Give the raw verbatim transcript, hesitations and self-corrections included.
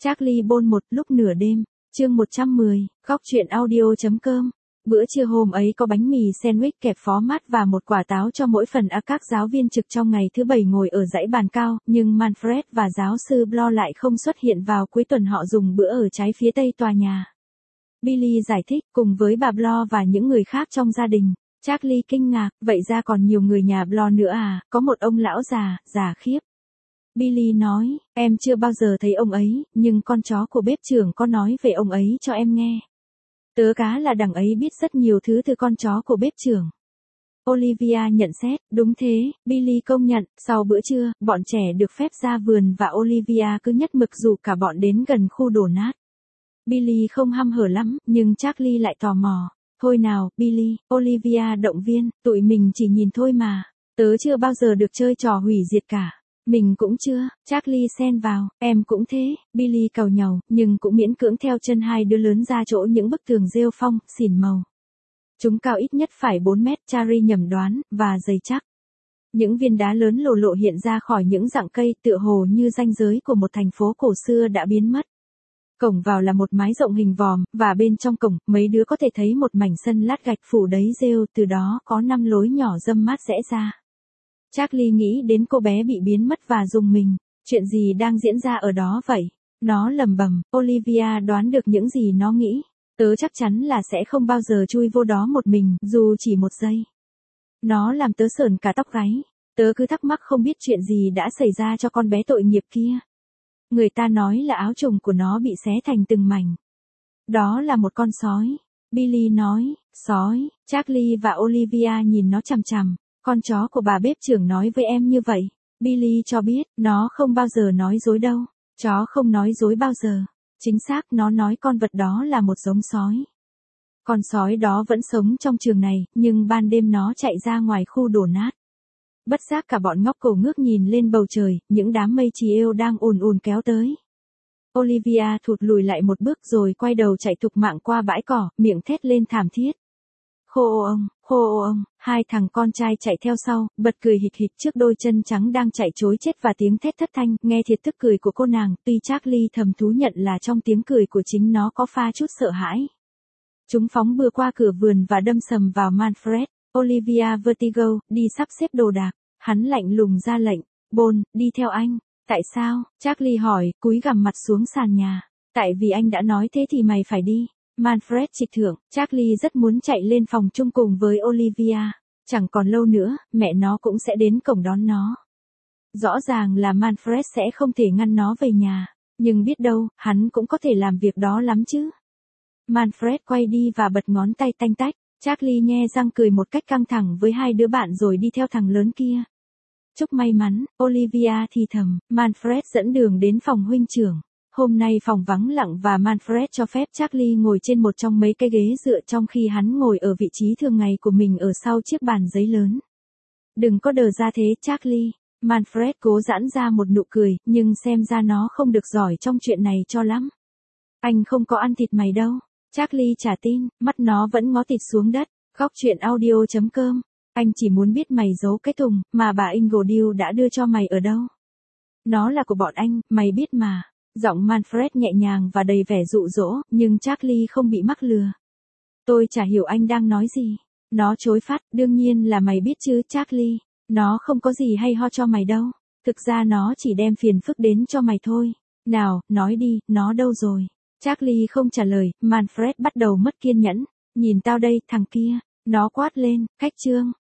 Charlie Bôn một lúc nửa đêm, chương một trăm mười, góc truyện audio.com. Bữa trưa hôm ấy có bánh mì sandwich kẹp phó mát và một quả táo cho mỗi phần. À, các giáo viên trực trong ngày thứ bảy ngồi ở dãy bàn cao, nhưng Manfred và giáo sư Blo lại không xuất hiện. Vào cuối tuần họ dùng bữa ở trái phía tây tòa nhà. Billy giải thích, cùng với bà Blo và những người khác trong gia đình. Charlie kinh ngạc, vậy ra còn nhiều người nhà Blo nữa à, có một ông lão già, già khiếp. Billy nói, em chưa bao giờ thấy ông ấy, nhưng con chó của bếp trưởng có nói về ông ấy cho em nghe. Tớ cá là đằng ấy biết rất nhiều thứ từ con chó của bếp trưởng. Olivia nhận xét, đúng thế, Billy công nhận. Sau bữa trưa, bọn trẻ được phép ra vườn và Olivia cứ nhất mực rủ cả bọn đến gần khu đổ nát. Billy không hăm hở lắm, nhưng Charlie lại tò mò. Thôi nào, Billy, Olivia động viên, tụi mình chỉ nhìn thôi mà. Tớ chưa bao giờ được chơi trò hủy diệt cả. Mình cũng chưa, Charlie xen vào, em cũng thế, Billy càu nhàu, nhưng cũng miễn cưỡng theo chân hai đứa lớn ra chỗ những bức tường rêu phong, xỉn màu. Chúng cao ít nhất phải bốn mét, Charlie nhầm đoán, và dày chắc. Những viên đá lớn lồ lộ hiện ra khỏi những rặng cây, tựa hồ như ranh giới của một thành phố cổ xưa đã biến mất. Cổng vào là một mái rộng hình vòm, và bên trong cổng, mấy đứa có thể thấy một mảnh sân lát gạch phủ đầy rêu, từ đó có năm lối nhỏ râm mát rẽ ra. Charlie nghĩ đến cô bé bị biến mất và rùng mình. Chuyện gì đang diễn ra ở đó vậy? Nó lầm bầm, Olivia đoán được những gì nó nghĩ. Tớ chắc chắn là sẽ không bao giờ chui vô đó một mình, dù chỉ một giây. Nó làm tớ sởn cả tóc gáy. Tớ cứ thắc mắc không biết chuyện gì đã xảy ra cho con bé tội nghiệp kia. Người ta nói là áo trùng của nó bị xé thành từng mảnh. Đó là một con sói. Billy nói, sói. Charlie và Olivia nhìn nó chằm chằm. Con chó của bà bếp trưởng nói với em như vậy. Billy cho biết, nó không bao giờ nói dối đâu. Chó không nói dối bao giờ. Chính xác, nó nói con vật đó là một giống sói. Con sói đó vẫn sống trong trường này, nhưng ban đêm nó chạy ra ngoài khu đổ nát. Bất giác cả bọn ngóc cổ ngước nhìn lên bầu trời, những đám mây trì êu đang ùn ùn kéo tới. Olivia thụt lùi lại một bước rồi quay đầu chạy thục mạng qua bãi cỏ, miệng thét lên thảm thiết. Khô ô ông, khô ô ông, hai thằng con trai chạy theo sau, bật cười hịch hịch trước đôi chân trắng đang chạy trối chết và tiếng thét thất thanh, nghe thiệt tức cười của cô nàng, tuy Charlie thầm thú nhận là trong tiếng cười của chính nó có pha chút sợ hãi. Chúng phóng bừa qua cửa vườn và đâm sầm vào Manfred. Olivia vertigo, đi sắp xếp đồ đạc, hắn lạnh lùng ra lệnh, Bôn, đi theo anh. Tại sao? Charlie hỏi, cúi gằm mặt xuống sàn nhà. Tại vì anh đã nói thế thì mày phải đi. Manfred trịch thượng, Charlie rất muốn chạy lên phòng chung cùng với Olivia. Chẳng còn lâu nữa, mẹ nó cũng sẽ đến cổng đón nó. Rõ ràng là Manfred sẽ không thể ngăn nó về nhà, nhưng biết đâu, hắn cũng có thể làm việc đó lắm chứ. Manfred quay đi và bật ngón tay tanh tách. Charlie nhe răng cười một cách căng thẳng với hai đứa bạn rồi đi theo thằng lớn kia. Chúc may mắn, Olivia thì thầm. Manfred dẫn đường đến phòng huynh trưởng. Hôm nay phòng vắng lặng và Manfred cho phép Charlie ngồi trên một trong mấy cái ghế dựa trong khi hắn ngồi ở vị trí thường ngày của mình ở sau chiếc bàn giấy lớn. Đừng có đờ ra thế Charlie. Manfred cố giãn ra một nụ cười, nhưng xem ra nó không được giỏi trong chuyện này cho lắm. Anh không có ăn thịt mày đâu. Charlie trả tin, mắt nó vẫn ngó thịt xuống đất. Góc truyện audio.com. Anh chỉ muốn biết mày giấu cái thùng mà bà Ingledew đã đưa cho mày ở đâu. Nó là của bọn anh, mày biết mà. Giọng Manfred nhẹ nhàng và đầy vẻ dụ dỗ, nhưng Charlie không bị mắc lừa. Tôi chả hiểu anh đang nói gì. Nó chối phát, đương nhiên là mày biết chứ Charlie. Nó không có gì hay ho cho mày đâu. Thực ra nó chỉ đem phiền phức đến cho mày thôi. Nào, nói đi, nó đâu rồi? Charlie không trả lời, Manfred bắt đầu mất kiên nhẫn. Nhìn tao đây, thằng kia. Nó quát lên, cách trương.